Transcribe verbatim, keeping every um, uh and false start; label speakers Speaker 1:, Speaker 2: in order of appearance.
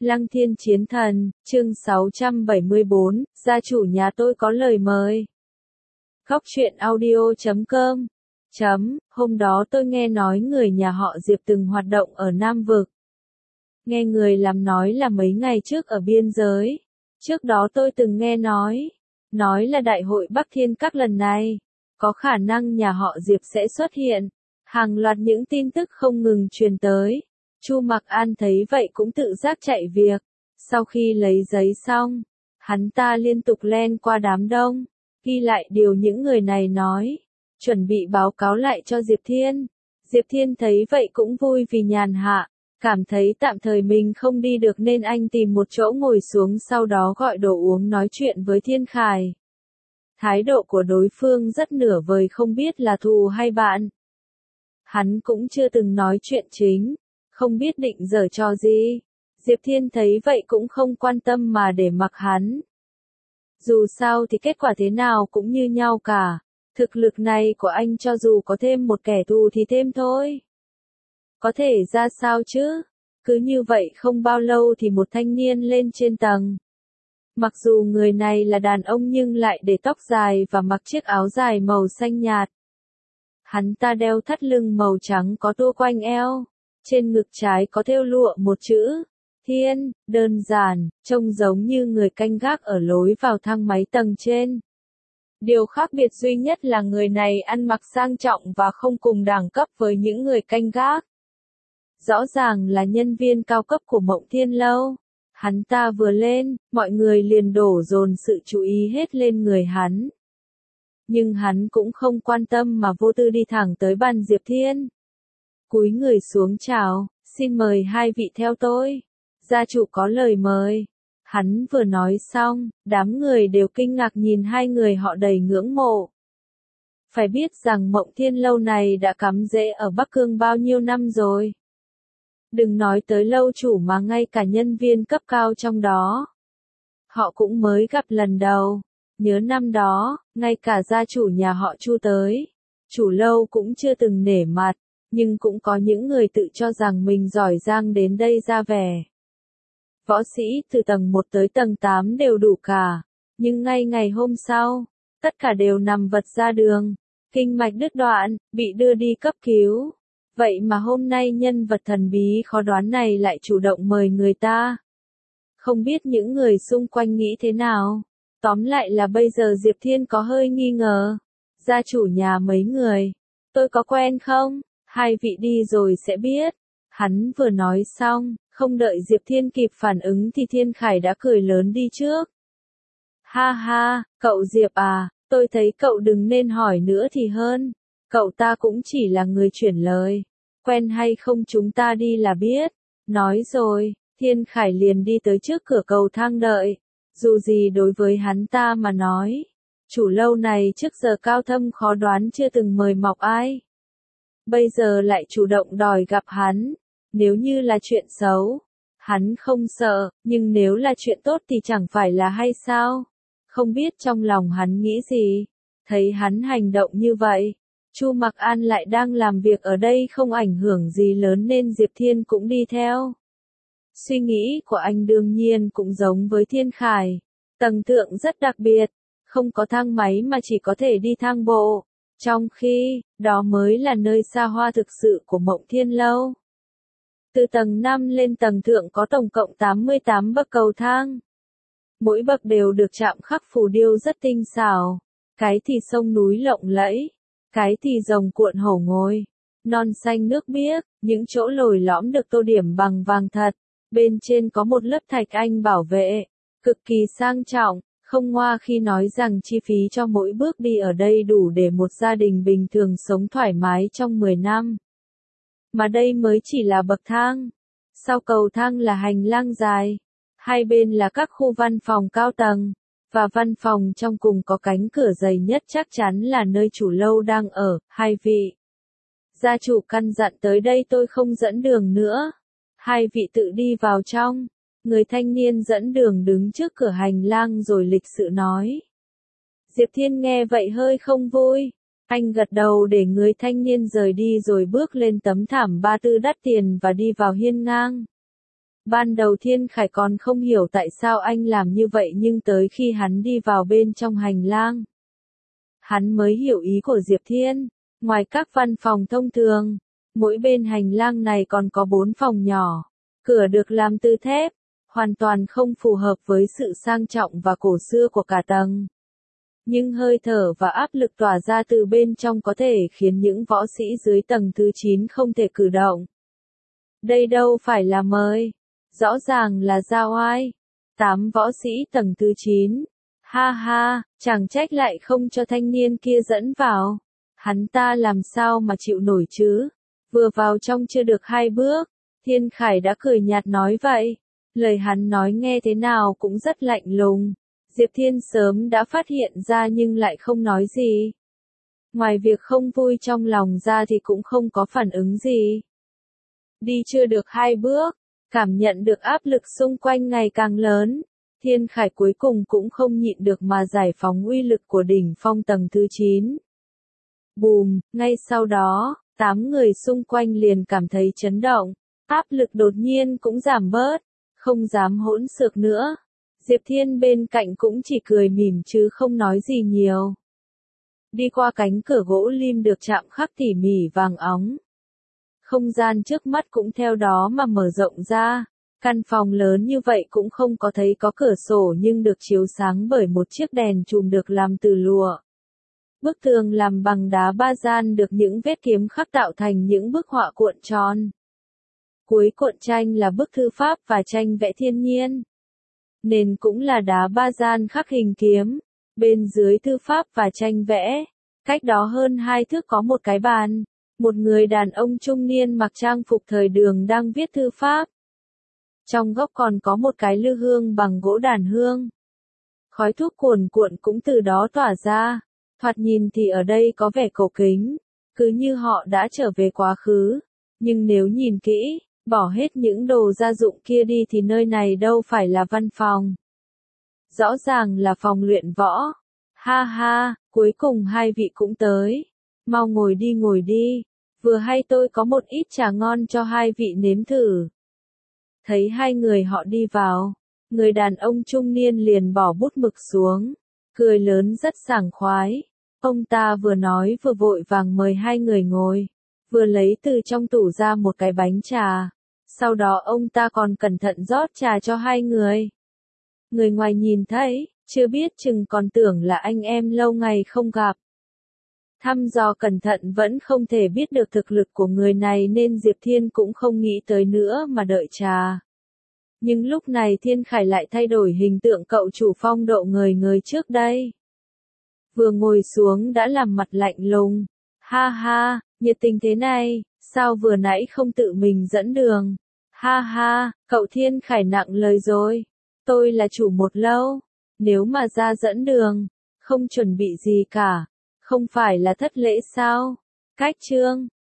Speaker 1: Lăng Thiên Chiến Thần, chương sáu trăm bảy mươi bốn, gia chủ nhà tôi có lời mời. Góc truyện audio chấm com. Chấm, hôm đó tôi nghe nói người nhà họ Diệp từng hoạt động ở Nam Vực. Nghe người làm nói là mấy ngày trước ở biên giới. Trước đó tôi từng nghe nói, nói là đại hội Bắc Thiên Các lần này, có khả năng nhà họ Diệp sẽ xuất hiện. Hàng loạt những tin tức không ngừng truyền tới. Chu Mặc An thấy vậy cũng tự giác chạy việc. Sau khi lấy giấy xong, hắn ta liên tục len qua đám đông, ghi lại điều những người này nói, chuẩn bị báo cáo lại cho Diệp Thiên. Diệp Thiên thấy vậy cũng vui vì nhàn hạ, cảm thấy tạm thời mình không đi được nên anh tìm một chỗ ngồi xuống, sau đó gọi đồ uống nói chuyện với Thiên Khải. Thái độ của đối phương rất nửa vời, không biết là thù hay bạn. Hắn cũng chưa từng nói chuyện chính, không biết định giở trò gì. Diệp Thiên thấy vậy cũng không quan tâm mà để mặc hắn. Dù sao thì kết quả thế nào cũng như nhau cả. Thực lực này của anh cho dù có thêm một kẻ thù thì thêm thôi. Có thể ra sao chứ? Cứ như vậy không bao lâu thì một thanh niên lên trên tầng. Mặc dù người này là đàn ông nhưng lại để tóc dài và mặc chiếc áo dài màu xanh nhạt. Hắn ta đeo thắt lưng màu trắng có tua quanh eo. Trên ngực trái có thêu lụa một chữ Thiên, đơn giản, trông giống như người canh gác ở lối vào thang máy tầng trên. Điều khác biệt duy nhất là người này ăn mặc sang trọng và không cùng đẳng cấp với những người canh gác. Rõ ràng là nhân viên cao cấp của Mộng Thiên Lâu. Hắn ta vừa lên, mọi người liền đổ dồn sự chú ý hết lên người hắn. Nhưng hắn cũng không quan tâm mà vô tư đi thẳng tới bàn Diệp Thiên. Cúi người xuống chào, xin mời hai vị theo tôi. Gia chủ có lời mời. Hắn vừa nói xong, đám người đều kinh ngạc nhìn hai người họ đầy ngưỡng mộ. Phải biết rằng Mộng Thiên Lâu này đã cắm rễ ở Bắc Cương bao nhiêu năm rồi. Đừng nói tới lâu chủ mà ngay cả nhân viên cấp cao trong đó. Họ cũng mới gặp lần đầu. Nhớ năm đó, ngay cả gia chủ nhà họ Chu tới. Chủ lâu cũng chưa từng nể mặt. Nhưng cũng có những người tự cho rằng mình giỏi giang đến đây ra vẻ. Võ sĩ từ tầng một tới tầng tám đều đủ cả. Nhưng ngay ngày hôm sau, tất cả đều nằm vật ra đường. Kinh mạch đứt đoạn, bị đưa đi cấp cứu. Vậy mà hôm nay nhân vật thần bí khó đoán này lại chủ động mời người ta. Không biết những người xung quanh nghĩ thế nào. Tóm lại là bây giờ Diệp Thiên có hơi nghi ngờ. Gia chủ nhà mấy người. Tôi có quen không? Hai vị đi rồi sẽ biết. Hắn vừa nói xong, không đợi Diệp Thiên kịp phản ứng thì Thiên Khải đã cười lớn đi trước. Ha ha, cậu Diệp à, tôi thấy cậu đừng nên hỏi nữa thì hơn. Cậu ta cũng chỉ là người chuyển lời. Quen hay không chúng ta đi là biết. Nói rồi, Thiên Khải liền đi tới trước cửa cầu thang đợi. Dù gì đối với hắn ta mà nói, chủ lâu này trước giờ cao thâm khó đoán chưa từng mời mọc ai. Bây giờ lại chủ động đòi gặp hắn. Nếu như là chuyện xấu, hắn không sợ, nhưng nếu là chuyện tốt thì chẳng phải là hay sao? Không biết trong lòng hắn nghĩ gì. Thấy hắn hành động như vậy, Chu Mặc An lại đang làm việc ở đây không ảnh hưởng gì lớn nên Diệp Thiên cũng đi theo. Suy nghĩ của anh đương nhiên cũng giống với Thiên Khải. Tầng thượng rất đặc biệt, không có thang máy mà chỉ có thể đi thang bộ. Trong khi, đó mới là nơi xa hoa thực sự của Mộng Thiên Lâu. Từ tầng năm lên tầng thượng có tổng cộng tám mươi tám bậc cầu thang. Mỗi bậc đều được chạm khắc phù điêu rất tinh xảo. Cái thì sông núi lộng lẫy, cái thì rồng cuộn hổ ngồi, non xanh nước biếc, những chỗ lồi lõm được tô điểm bằng vàng thật. Bên trên có một lớp thạch anh bảo vệ, cực kỳ sang trọng. Không ngoa khi nói rằng chi phí cho mỗi bước đi ở đây đủ để một gia đình bình thường sống thoải mái trong mười năm. Mà đây mới chỉ là bậc thang. Sau cầu thang là hành lang dài. Hai bên là các khu văn phòng cao tầng. Và văn phòng trong cùng có cánh cửa dày nhất chắc chắn là nơi chủ lâu đang ở. Hai vị gia chủ căn dặn tới đây tôi không dẫn đường nữa. Hai vị tự đi vào trong. Người thanh niên dẫn đường đứng trước cửa hành lang rồi lịch sự nói. Diệp Thiên nghe vậy hơi không vui. Anh gật đầu để người thanh niên rời đi rồi bước lên tấm thảm ba tư đắt tiền và đi vào hiên ngang. Ban đầu Thiên Khải còn không hiểu tại sao anh làm như vậy nhưng tới khi hắn đi vào bên trong hành lang, hắn mới hiểu ý của Diệp Thiên. Ngoài các văn phòng thông thường, mỗi bên hành lang này còn có bốn phòng nhỏ. Cửa được làm từ thép, hoàn toàn không phù hợp với sự sang trọng và cổ xưa của cả tầng. Nhưng hơi thở và áp lực tỏa ra từ bên trong có thể khiến những võ sĩ dưới tầng thứ chín không thể cử động. Đây đâu phải là mời, rõ ràng là ra oai. Tám võ sĩ tầng thứ chín. Ha ha, chẳng trách lại không cho thanh niên kia dẫn vào. Hắn ta làm sao mà chịu nổi chứ? Vừa vào trong chưa được hai bước, Thiên Khải đã cười nhạt nói vậy. Lời hắn nói nghe thế nào cũng rất lạnh lùng. Diệp Thiên sớm đã phát hiện ra nhưng lại không nói gì. Ngoài việc không vui trong lòng ra thì cũng không có phản ứng gì. Đi chưa được hai bước, cảm nhận được áp lực xung quanh ngày càng lớn. Thiên Khải cuối cùng cũng không nhịn được mà giải phóng uy lực của đỉnh phong tầng thứ chín. Bùm, ngay sau đó, tám người xung quanh liền cảm thấy chấn động. Áp lực đột nhiên cũng giảm bớt, không dám hỗn xược nữa. Diệp Thiên bên cạnh cũng chỉ cười mỉm chứ không nói gì nhiều. Đi qua cánh cửa gỗ lim được chạm khắc tỉ mỉ vàng óng. Không gian trước mắt cũng theo đó mà mở rộng ra. Căn phòng lớn như vậy cũng không có thấy có cửa sổ nhưng được chiếu sáng bởi một chiếc đèn chùm được làm từ lụa. Bức tường làm bằng đá ba gian được những vết kiếm khắc tạo thành những bức họa cuộn tròn. Cuối cuộn tranh là bức thư pháp và tranh vẽ thiên nhiên. Nền cũng là đá ba gian khắc hình kiếm. Bên dưới thư pháp và tranh vẽ, cách đó hơn hai thước có một cái bàn. Một người đàn ông trung niên mặc trang phục thời đường đang viết thư pháp. Trong góc còn có một cái lư hương bằng gỗ đàn hương. Khói thuốc cuồn cuộn cũng từ đó tỏa ra. Thoạt nhìn thì ở đây có vẻ cổ kính, cứ như họ đã trở về quá khứ. Nhưng nếu nhìn kỹ, bỏ hết những đồ gia dụng kia đi thì nơi này đâu phải là văn phòng. Rõ ràng là phòng luyện võ. Ha ha, cuối cùng hai vị cũng tới. Mau ngồi đi ngồi đi. Vừa hay tôi có một ít trà ngon cho hai vị nếm thử. Thấy hai người họ đi vào, người đàn ông trung niên liền bỏ bút mực xuống, cười lớn rất sảng khoái. Ông ta vừa nói vừa vội vàng mời hai người ngồi, vừa lấy từ trong tủ ra một cái bánh trà. Sau đó ông ta còn cẩn thận rót trà cho hai người. Người ngoài nhìn thấy, chưa biết chừng còn tưởng là anh em lâu ngày không gặp. Thăm dò cẩn thận vẫn không thể biết được thực lực của người này nên Diệp Thiên cũng không nghĩ tới nữa mà đợi trà. Nhưng lúc này Thiên Khải lại thay đổi hình tượng cậu chủ phong độ ngời ngời trước đây. Vừa ngồi xuống đã làm mặt lạnh lùng. Ha ha, nhiệt tình thế này, sao vừa nãy không tự mình dẫn đường? Ha ha, cậu Thiên Khải nặng lời rồi. Tôi là chủ một lâu, nếu mà ra dẫn đường, không chuẩn bị gì cả, không phải là thất lễ sao? Cách chương